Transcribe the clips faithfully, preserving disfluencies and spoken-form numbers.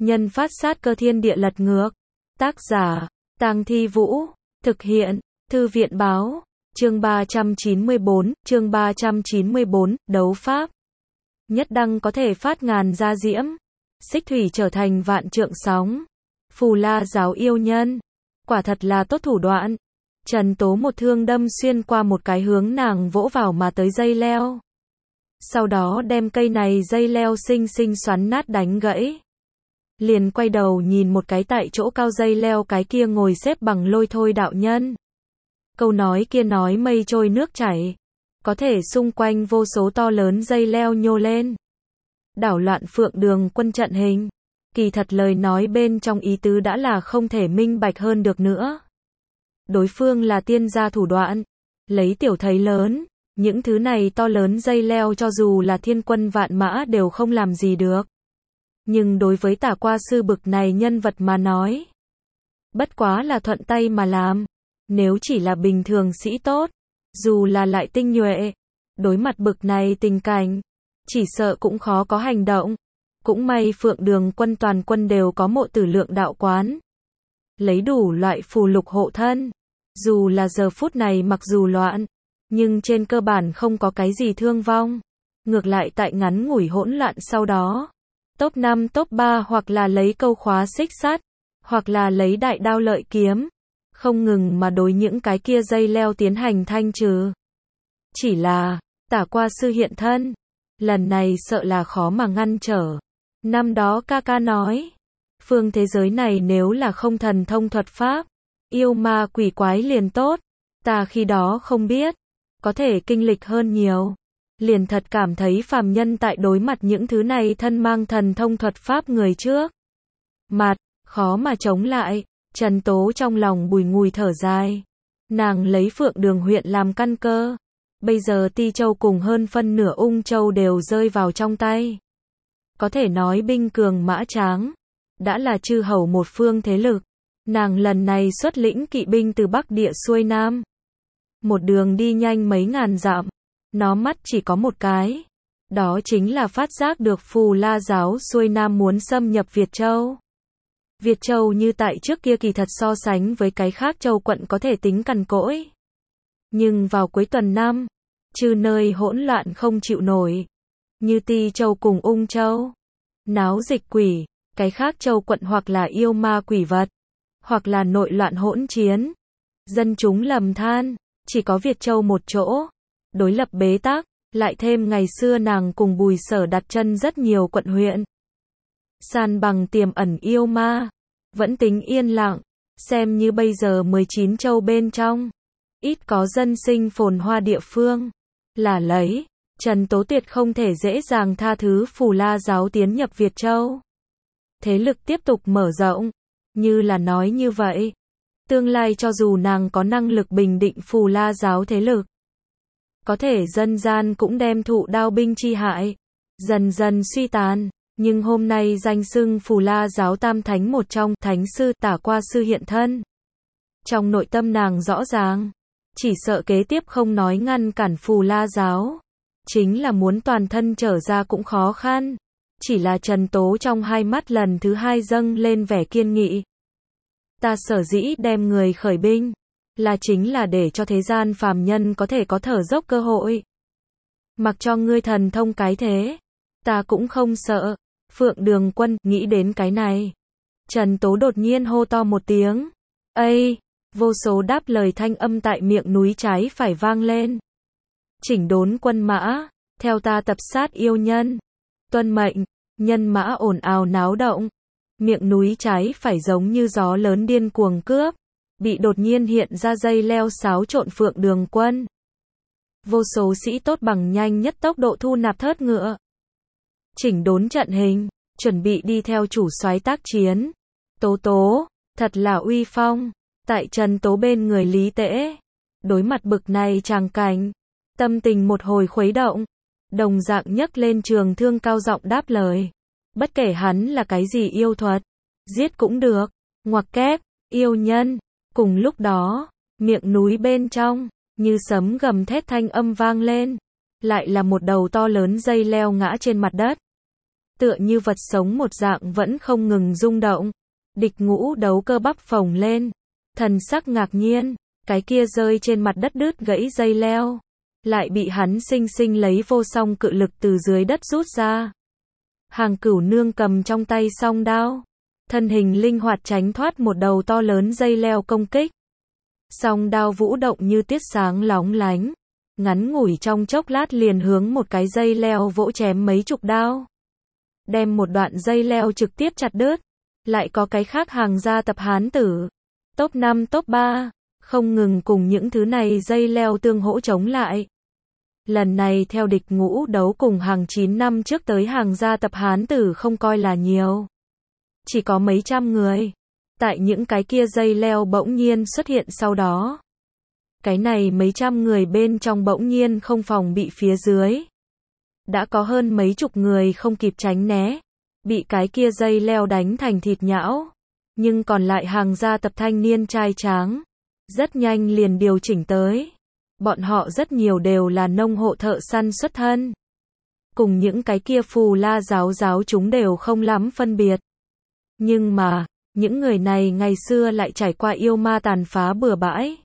Nhân phát sát cơ thiên địa lật ngược. Tác giả, Tang Thi Vũ. Thực hiện, Thư viện Báo. Chương ba trăm chín mươi bốn, chương ba trăm chín mươi bốn, đấu pháp. Nhất đăng có thể phát ngàn gia diễm. Xích thủy trở thành vạn trượng sóng. Phù La giáo yêu nhân. Quả thật là tốt thủ đoạn. Trần Tố một thương đâm xuyên qua một cái hướng nàng vỗ vào mà tới dây leo. Sau đó đem cây này dây leo xinh xinh xoắn nát đánh gãy. Liền quay đầu nhìn một cái tại chỗ cao dây leo cái kia ngồi xếp bằng Lôi Thôi đạo nhân. Câu nói kia nói mây trôi nước chảy. Có thể xung quanh vô số to lớn dây leo nhô lên. Đảo loạn Phượng Đường quân trận hình. Kỳ thật lời nói bên trong ý tứ đã là không thể minh bạch hơn được nữa. Đối phương là tiên gia thủ đoạn. Lấy tiểu thấy lớn. Những thứ này to lớn dây leo cho dù là thiên quân vạn mã đều không làm gì được. Nhưng đối với Tả Qua Sư bực này nhân vật mà nói. Bất quá là thuận tay mà làm. Nếu chỉ là bình thường sĩ tốt. Dù là lại tinh nhuệ. Đối mặt bực này tình cảnh. Chỉ sợ cũng khó có hành động. Cũng may Phượng Đường quân toàn quân đều có mộ tử lượng đạo quán. Lấy đủ loại phù lục hộ thân. Dù là giờ phút này mặc dù loạn. Nhưng trên cơ bản không có cái gì thương vong. Ngược lại tại ngắn ngủi hỗn loạn sau đó. Top năm top ba hoặc là lấy câu khóa xích sắt. Hoặc là lấy đại đao lợi kiếm. Không ngừng mà đối những cái kia dây leo tiến hành thanh trừ. Chỉ là, Tả Qua Sư hiện thân. Lần này sợ là khó mà ngăn trở. Năm đó ca ca nói. Phương thế giới này nếu là không thần thông thuật pháp. Yêu ma quỷ quái liền tốt. Ta khi đó không biết. Có thể kinh lịch hơn nhiều. Liền thật cảm thấy phàm nhân tại đối mặt những thứ này thân mang thần thông thuật pháp người trước. Mặt, khó mà chống lại. Trần Tố trong lòng bùi ngùi thở dài. Nàng lấy Phượng Đường huyện làm căn cơ. Bây giờ Ti Châu cùng hơn phân nửa Ung Châu đều rơi vào trong tay. Có thể nói binh cường mã tráng. Đã là chư hầu một phương thế lực. Nàng lần này xuất lĩnh kỵ binh từ Bắc địa xuôi Nam. Một đường đi nhanh mấy ngàn dặm. Nó mắt chỉ có một cái. Đó chính là phát giác được Phù La giáo xuôi Nam muốn xâm nhập Việt Châu. Việt Châu như tại trước kia kỳ thật so sánh với cái khác châu quận có thể tính cằn cỗi. Nhưng vào cuối tuần năm, trừ nơi hỗn loạn không chịu nổi. Như Ti Châu cùng Ung Châu. Náo dịch quỷ, cái khác châu quận hoặc là yêu ma quỷ vật. Hoặc là nội loạn hỗn chiến. Dân chúng lầm than, chỉ có Việt Châu một chỗ. Đối lập bế tắc, lại thêm ngày xưa nàng cùng Bùi Sở đặt chân rất nhiều quận huyện. San bằng tiềm ẩn yêu ma. Vẫn tính yên lặng. Xem như bây giờ mười chín châu bên trong. Ít có dân sinh phồn hoa địa phương. Là lấy. Trần Tố tuyệt không thể dễ dàng tha thứ Phù La giáo tiến nhập Việt Châu. Thế lực tiếp tục mở rộng. Như là nói như vậy. Tương lai cho dù nàng có năng lực bình định Phù La giáo thế lực. Có thể dân gian cũng đem thụ đao binh chi hại. Dần dần suy tàn. Nhưng hôm nay danh xưng Phù La giáo tam thánh một trong thánh sư Tả Qua Sư hiện thân. Trong nội tâm nàng rõ ràng. Chỉ sợ kế tiếp không nói ngăn cản Phù La giáo. Chính là muốn toàn thân trở ra cũng khó khăn. Chỉ là Trần Tố trong hai mắt lần thứ hai dâng lên vẻ kiên nghị. Ta sở dĩ đem người khởi binh. Là chính là để cho thế gian phàm nhân có thể có thở dốc cơ hội. Mặc cho ngươi thần thông cái thế. Ta cũng không sợ. Phượng Đường quân nghĩ đến cái này. Trần Tố đột nhiên hô to một tiếng. Ây! Vô số đáp lời thanh âm tại miệng núi trái phải vang lên. Chỉnh đốn quân mã. Theo ta tập sát yêu nhân. Tuân mệnh. Nhân mã ồn ào náo động. Miệng núi trái phải giống như gió lớn điên cuồng cướp. Bị đột nhiên hiện ra dây leo xáo trộn Phượng Đường quân. Vô số sĩ tốt bằng nhanh nhất tốc độ thu nạp thớt ngựa. Chỉnh đốn trận hình, chuẩn bị đi theo chủ soái tác chiến. Tố Tố, thật là uy phong. Tại Trần Tố bên người Lý Tễ. Đối mặt bực này tràng cảnh. Tâm tình một hồi khuấy động. Đồng dạng nhấc lên trường thương cao giọng đáp lời. Bất kể hắn là cái gì yêu thuật. Giết cũng được. Ngoặc kép, yêu nhân. Cùng lúc đó, miệng núi bên trong, như sấm gầm thét thanh âm vang lên. Lại là một đầu to lớn dây leo ngã trên mặt đất. tựa như vật sống một dạng vẫn không ngừng rung động. Địch Ngũ Đấu cơ bắp phồng lên, thần sắc ngạc nhiên, cái kia rơi trên mặt đất đứt gãy dây leo, lại bị hắn sinh sinh lấy vô song cự lực từ dưới đất rút ra. Hàng Cửu Nương cầm trong tay song đao, thân hình linh hoạt tránh thoát một đầu to lớn dây leo công kích. Song đao vũ động như tiết sáng lóng lánh, ngắn ngủi trong chốc lát liền hướng một cái dây leo vỗ chém mấy chục đao, đem một đoạn dây leo trực tiếp chặt đứt. Lại có cái khác hàng gia tập hán tử, top năm top ba, không ngừng cùng những thứ này dây leo tương hỗ chống lại. Lần này theo Địch Ngũ Đấu cùng hàng chín năm trước tới hàng gia tập hán tử không coi là nhiều, chỉ có mấy trăm người. Tại những cái kia dây leo bỗng nhiên xuất hiện sau đó, cái này mấy trăm người bên trong bỗng nhiên không phòng bị phía dưới, đã có hơn mấy chục người không kịp tránh né, bị cái kia dây leo đánh thành thịt nhão. Nhưng còn lại hàng gia tập thanh niên trai tráng, rất nhanh liền điều chỉnh tới. Bọn họ rất nhiều đều là nông hộ thợ săn xuất thân, cùng những cái kia phù la giáo giáo chúng đều không lắm phân biệt. Nhưng mà, những người này ngày xưa lại trải qua yêu ma tàn phá bừa bãi,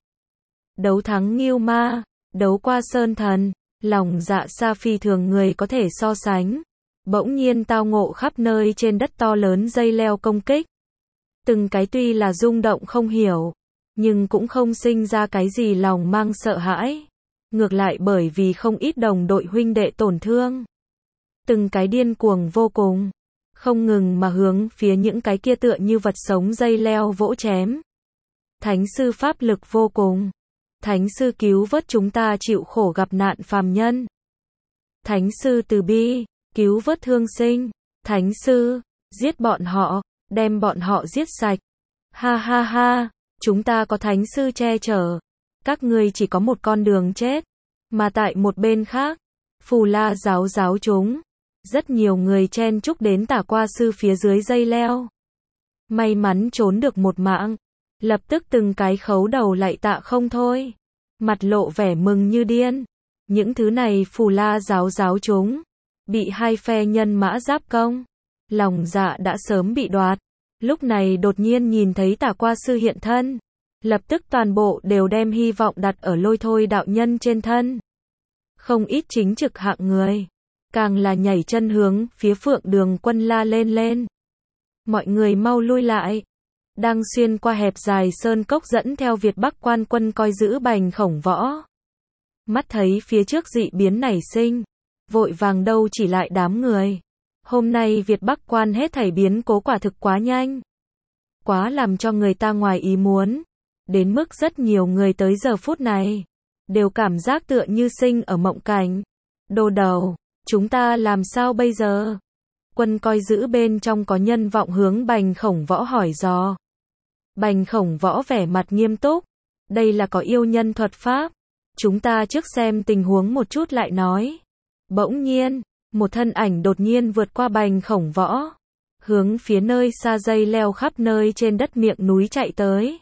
đấu thắng Ngưu Ma, đấu qua sơn thần, lòng dạ xa phi thường người có thể so sánh. Bỗng nhiên tao ngộ khắp nơi trên đất to lớn dây leo công kích. Từng cái tuy là rung động không hiểu, nhưng cũng không sinh ra cái gì lòng mang sợ hãi. Ngược lại bởi vì không ít đồng đội huynh đệ tổn thương. Từng cái điên cuồng vô cùng, không ngừng mà hướng phía những cái kia tựa như vật sống dây leo vỗ chém. Thánh sư pháp lực vô cùng. Thánh sư cứu vớt chúng ta chịu khổ gặp nạn phàm nhân. Thánh sư từ bi, cứu vớt thương sinh. Thánh sư, giết bọn họ, đem bọn họ giết sạch. Ha ha ha, chúng ta có thánh sư che chở, các ngươi chỉ có một con đường chết. Mà tại một bên khác, phù la giáo giáo chúng, rất nhiều người chen chúc đến tả qua sư phía dưới dây leo. May mắn trốn được một mạng, lập tức từng cái khấu đầu lạy tạ không thôi, mặt lộ vẻ mừng như điên. Những thứ này phù la giáo giáo chúng, bị hai phe nhân mã giáp công, lòng dạ đã sớm bị đoạt. Lúc này đột nhiên nhìn thấy tả qua sư hiện thân, lập tức toàn bộ đều đem hy vọng đặt ở Lôi Thôi đạo nhân trên thân. Không ít chính trực hạng người, càng là nhảy chân hướng phía Phượng Đường Quân la lên lên. Mọi người mau lui lại. Đang xuyên qua hẹp dài sơn cốc dẫn theo Việt Bắc quan quân coi giữ Bành Khổng Võ. Mắt thấy phía trước dị biến nảy sinh, vội vàng đâu chỉ lại đám người. Hôm nay Việt Bắc quan hết thảy biến cố quả thực quá nhanh, quá làm cho người ta ngoài ý muốn, đến mức rất nhiều người tới giờ phút này đều cảm giác tựa như sinh ở mộng cảnh. Đồ đầu, chúng ta làm sao bây giờ? Quân coi giữ bên trong có nhân vọng hướng Bành Khổng Võ hỏi dò. Bành Khổng Võ vẻ mặt nghiêm túc, đây là có yêu nhân thuật pháp, chúng ta trước xem tình huống một chút lại nói. Bỗng nhiên, một thân ảnh đột nhiên vượt qua Bành Khổng Võ, hướng phía nơi xa dây leo khắp nơi trên đất miệng núi chạy tới.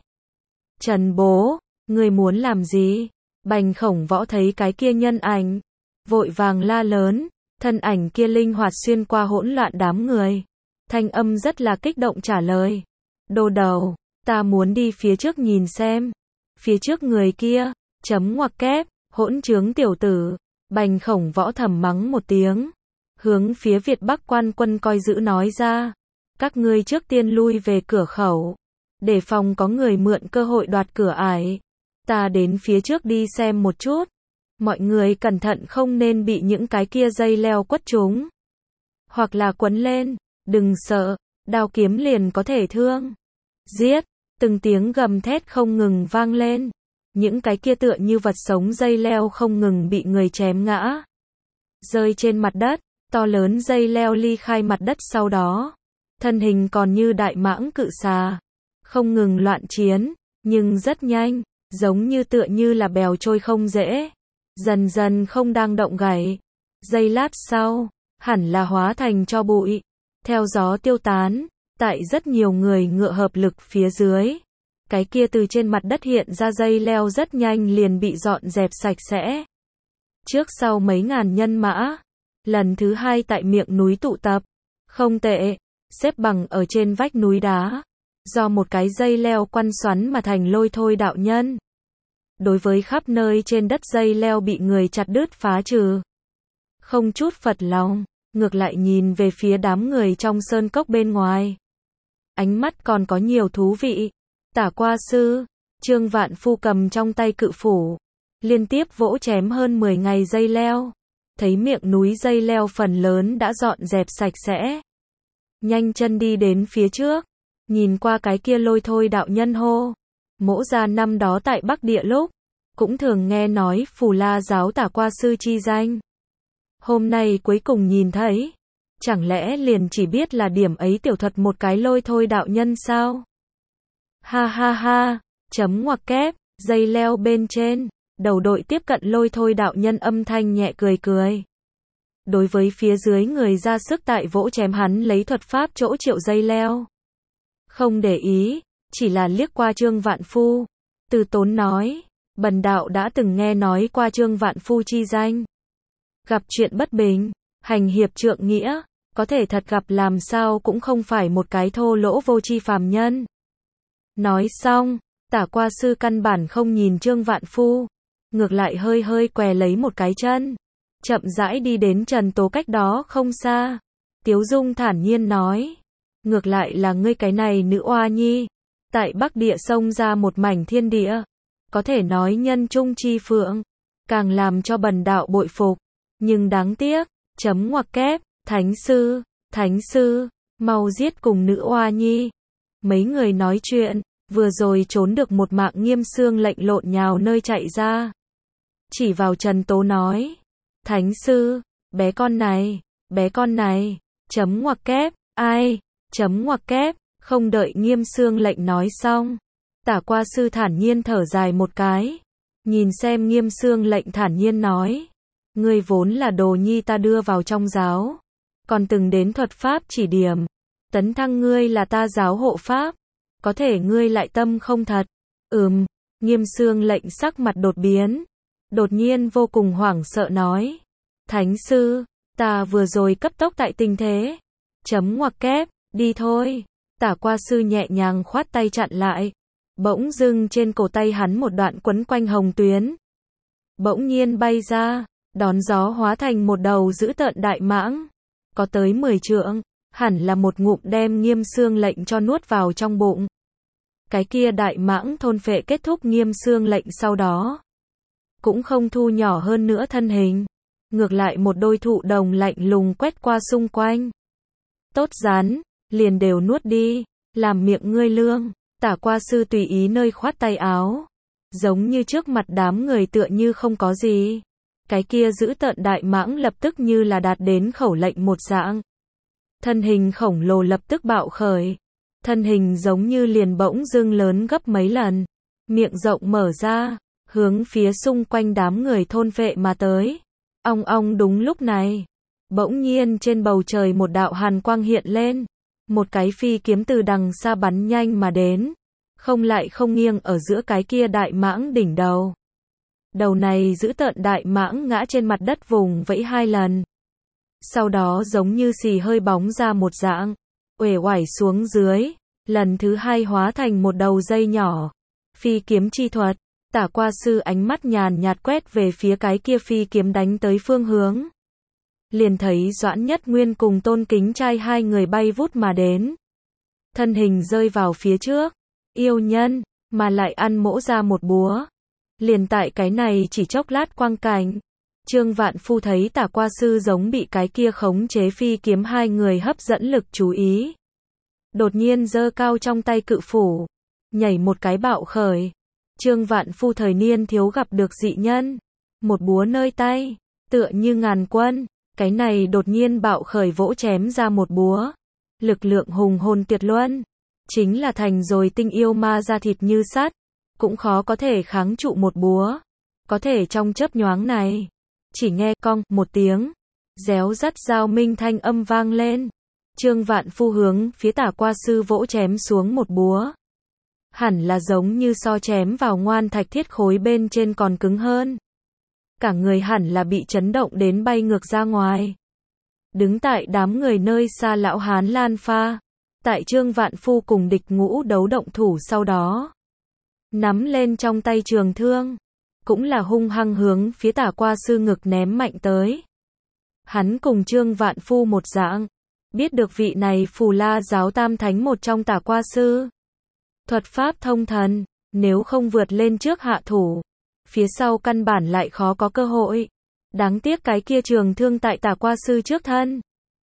Trần bố, ngươi muốn làm gì? Bành Khổng Võ thấy cái kia nhân ảnh, vội vàng la lớn, thân ảnh kia linh hoạt xuyên qua hỗn loạn đám người. Thanh âm rất là kích động trả lời. Đồ đầu, ta muốn đi phía trước nhìn xem. Phía trước người kia, chấm ngoặc kép, hỗn trướng tiểu tử. Bành Khổng Võ thầm mắng một tiếng, hướng phía Việt Bắc quan quân coi giữ nói ra. Các ngươi trước tiên lui về cửa khẩu, để phòng có người mượn cơ hội đoạt cửa ải. Ta đến phía trước đi xem một chút. Mọi người cẩn thận không nên bị những cái kia dây leo quất trúng, hoặc là quấn lên. Đừng sợ, đao kiếm liền có thể thương. Giết, từng tiếng gầm thét không ngừng vang lên. Những cái kia tựa như vật sống dây leo không ngừng bị người chém ngã, rơi trên mặt đất. To lớn dây leo ly khai mặt đất sau đó, thân hình còn như đại mãng cự xà, không ngừng loạn chiến, nhưng rất nhanh, giống như tựa như là bèo trôi không dễ, dần dần không đang động gảy. Giây lát sau, hẳn là hóa thành tro bụi, theo gió tiêu tán. Tại rất nhiều người ngựa hợp lực phía dưới, cái kia từ trên mặt đất hiện ra dây leo rất nhanh liền bị dọn dẹp sạch sẽ. Trước sau mấy ngàn nhân mã, lần thứ hai tại miệng núi tụ tập, Không tệ, xếp bằng ở trên vách núi đá, do một cái dây leo quăn xoắn mà thành lôi thôi đạo nhân. Đối với khắp nơi trên đất dây leo bị người chặt đứt phá trừ. Không chút phật lòng, ngược lại nhìn về phía đám người trong sơn cốc bên ngoài. Ánh mắt còn có nhiều thú vị. Tả qua sư, Trương Vạn Phu cầm trong tay cự phủ, liên tiếp vỗ chém hơn mười ngày dây leo. Thấy miệng núi dây leo phần lớn đã dọn dẹp sạch sẽ. Nhanh chân đi đến phía trước, nhìn qua cái kia lôi thôi đạo nhân hô. Mỗ gia năm đó tại Bắc Địa lúc, cũng thường nghe nói Phù La giáo Tả qua sư chi danh. Hôm nay cuối cùng nhìn thấy, chẳng lẽ liền chỉ biết là điểm ấy tiểu thuật một cái lôi thôi đạo nhân sao? Ha ha ha, chấm ngoặc kép, dây leo bên trên, đầu đội tiếp cận lôi thôi đạo nhân âm thanh nhẹ cười cười. Đối với phía dưới người ra sức tại vỗ chém hắn lấy thuật pháp chỗ triệu dây leo. Không để ý, chỉ là liếc qua Trương Vạn Phu. Từ tốn nói, bần đạo đã từng nghe nói qua Trương Vạn Phu chi danh. Gặp chuyện bất bình, hành hiệp trượng nghĩa, có thể thật gặp làm sao cũng không phải một cái thô lỗ vô tri phàm nhân. Nói xong, Tả qua sư căn bản không nhìn Trương Vạn Phu, ngược lại hơi hơi què lấy một cái chân, chậm rãi đi đến Trần Tố cách đó không xa. Tiếu Dung thản nhiên nói, ngược lại là ngươi cái này nữ oa nhi, tại Bắc Địa xông ra một mảnh thiên địa, có thể nói nhân trung chi phượng, càng làm cho bần đạo bội phục, nhưng đáng tiếc, chấm ngoặc kép, thánh sư, thánh sư, mau giết cùng nữ oa nhi. Mấy người nói chuyện, vừa rồi trốn được một mạng Nghiêm Xương lệnh lộn nhào nơi chạy ra. Chỉ vào Trần Tố nói, thánh sư, bé con này, bé con này, chấm ngoặc kép, ai, chấm ngoặc kép, không đợi Nghiêm Xương lệnh nói xong. Tả qua sư thản nhiên thở dài một cái, nhìn xem Nghiêm Xương lệnh thản nhiên nói, ngươi vốn là đồ nhi ta đưa vào trong giáo, còn từng đến thuật pháp chỉ điểm, tấn thăng ngươi là ta giáo hộ pháp, có thể ngươi lại tâm không thật. Ừm, Nghiêm Xương lệnh sắc mặt đột biến, đột nhiên vô cùng hoảng sợ nói, thánh sư, ta vừa rồi cấp tốc tại tình thế, chấm ngoặc kép, đi thôi. Tả qua sư nhẹ nhàng khoát tay chặn lại, bỗng dưng trên cổ tay hắn một đoạn quấn quanh hồng tuyến, bỗng nhiên bay ra, đón gió hóa thành một đầu dữ tợn đại mãng, có tới mười trượng, hẳn là một ngụm đem Nghiêm Xương lệnh cho nuốt vào trong bụng. Cái kia đại mãng thôn phệ kết thúc Nghiêm Xương lệnh sau đó, cũng không thu nhỏ hơn nữa thân hình, ngược lại một đôi thụ đồng lạnh lùng quét qua xung quanh. Tốt rắn, liền đều nuốt đi, làm miệng ngươi lương. Tả qua sư tùy ý nơi khoát tay áo, giống như trước mặt đám người tựa như không có gì. Cái kia giữ tợn đại mãng lập tức như là đạt đến khẩu lệnh một dạng. Thân hình khổng lồ lập tức bạo khởi, thân hình giống như liền bỗng dưng lớn gấp mấy lần, miệng rộng mở ra, hướng phía xung quanh đám người thôn phệ mà tới. Ong ong, đúng lúc này, bỗng nhiên trên bầu trời một đạo hàn quang hiện lên, một cái phi kiếm từ đằng xa bắn nhanh mà đến, không lại không nghiêng ở giữa cái kia đại mãng đỉnh đầu. Đầu này giữ tợn đại mãng ngã trên mặt đất vùng vẫy hai lần, sau đó giống như xì hơi bóng ra một dạng, uể oải xuống dưới, lần thứ hai hóa thành một đầu dây nhỏ. Phi kiếm chi thuật. Tả qua sư ánh mắt nhàn nhạt quét về phía cái kia phi kiếm đánh tới phương hướng, liền thấy Doãn Nhất Nguyên cùng Tôn Kính Trai hai người bay vút mà đến, thân hình rơi vào phía trước, yêu nhân, mà lại ăn mỗ ra một búa. Liền tại cái này chỉ chốc lát quang cảnh, Trương Vạn Phu thấy Tả qua sư giống bị cái kia khống chế phi kiếm hai người hấp dẫn lực chú ý, đột nhiên giơ cao trong tay cự phủ, nhảy một cái bạo khởi. Trương Vạn Phu thời niên thiếu gặp được dị nhân, một búa nơi tay, tựa như ngàn quân, cái này đột nhiên bạo khởi vỗ chém ra một búa, lực lượng hùng hồn tuyệt luân, chính là thành rồi tinh yêu ma da thịt như sắt, cũng khó có thể kháng trụ một búa. Có thể trong chớp nhoáng này, chỉ nghe cong một tiếng, réo rắt dao minh thanh âm vang lên. Trương Vạn Phu hướng phía Tả qua sư vỗ chém xuống một búa, hẳn là giống như so chém vào ngoan thạch thiết khối bên trên còn cứng hơn. Cả người hẳn là bị chấn động đến bay ngược ra ngoài. Đứng tại đám người nơi xa lão hán Lan Pha, tại Trương Vạn Phu cùng địch ngũ đấu động thủ sau đó. Nắm lên trong tay trường thương, cũng là hung hăng hướng phía Tả Qua Sư ngực ném mạnh tới. Hắn cùng Trương Vạn Phu một dạng, biết được vị này Phù La giáo tam thánh một trong Tả Qua Sư. Thuật pháp thông thần, nếu không vượt lên trước hạ thủ, phía sau căn bản lại khó có cơ hội. Đáng tiếc cái kia trường thương tại Tả Qua Sư trước thân,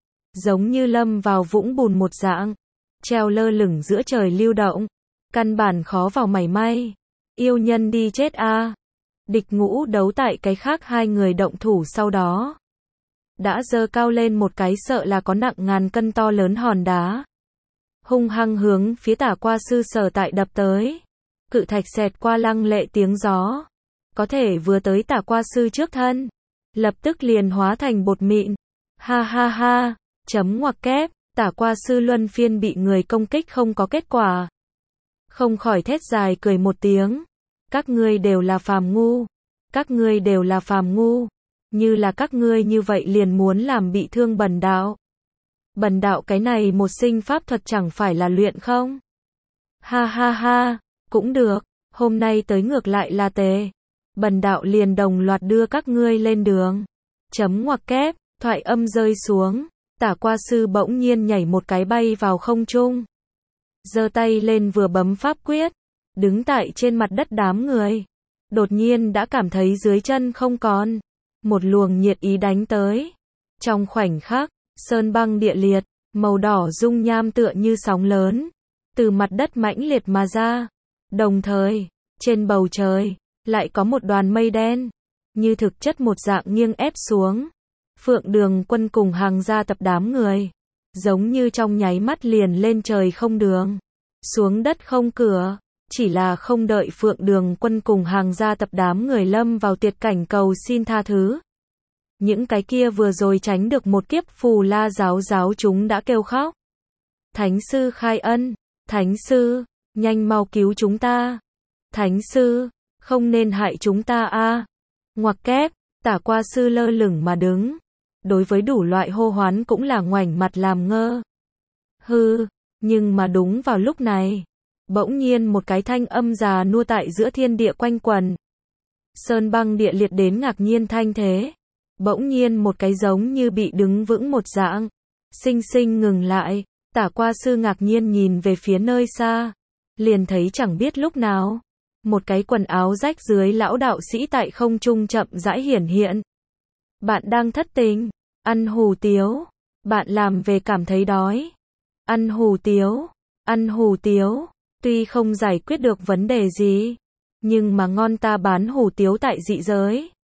giống như lâm vào vũng bùn một dạng, treo lơ lửng giữa trời lưu động, căn bản khó vào mảy may. Yêu nhân đi chết a. Địch ngũ đấu tại cái khác hai người động thủ sau đó, đã giơ cao lên một cái sợ là có nặng ngàn cân to lớn hòn đá, hung hăng hướng phía Tả Qua Sư sở tại đập tới. Cự thạch xẹt qua lăng lệ tiếng gió, có thể vừa tới Tả Qua Sư trước thân, lập tức liền hóa thành bột mịn. Ha ha ha, chấm ngoặc kép, Tả Qua Sư luân phiên bị người công kích không có kết quả, không khỏi thét dài cười một tiếng. Các ngươi đều là phàm ngu, các ngươi đều là phàm ngu, như là các ngươi như vậy liền muốn làm bị thương bần đạo. Bần đạo cái này một sinh pháp thuật chẳng phải là luyện không? Ha ha ha, cũng được, hôm nay tới ngược lại là tề. Bần đạo liền đồng loạt đưa các ngươi lên đường. Chấm ngoặc kép, thoại âm rơi xuống, Tả Qua Sư bỗng nhiên nhảy một cái bay vào không trung. Giơ tay lên vừa bấm pháp quyết, đứng tại trên mặt đất đám người. Đột nhiên đã cảm thấy dưới chân không còn một luồng nhiệt ý đánh tới. Trong khoảnh khắc, sơn băng địa liệt, màu đỏ dung nham tựa như sóng lớn, từ mặt đất mãnh liệt mà ra. Đồng thời, trên bầu trời, lại có một đoàn mây đen, như thực chất một dạng nghiêng ép xuống. Phượng Đường Quân cùng hàng gia tập đám người, giống như trong nháy mắt liền lên trời không đường, xuống đất không cửa. Chỉ là không đợi Phượng Đường Quân cùng hàng gia tập đám người lâm vào tuyệt cảnh cầu xin tha thứ. Những cái kia vừa rồi tránh được một kiếp Phù La giáo giáo chúng đã kêu khóc. Thánh sư khai ân, Thánh sư, nhanh mau cứu chúng ta. Thánh sư, không nên hại chúng ta a. Ngoặc kép, Tả Qua Sư lơ lửng mà đứng, đối với đủ loại hô hoán cũng là ngoảnh mặt làm ngơ. Hư, nhưng mà đúng vào lúc này, bỗng nhiên một cái thanh âm già nua tại giữa thiên địa quanh quần. Sơn băng địa liệt đến ngạc nhiên thanh thế. Bỗng nhiên một cái giống như bị đứng vững một dạng, sinh sinh ngừng lại. Tả Qua Sư ngạc nhiên nhìn về phía nơi xa, liền thấy chẳng biết lúc nào, một cái quần áo rách dưới lão đạo sĩ tại không trung chậm rãi hiển hiện. Bạn đang thất tình, ăn hủ tiếu, bạn làm về cảm thấy đói. Ăn hủ tiếu, ăn hủ tiếu, tuy không giải quyết được vấn đề gì, nhưng mà ngon ta bán hủ tiếu tại dị giới.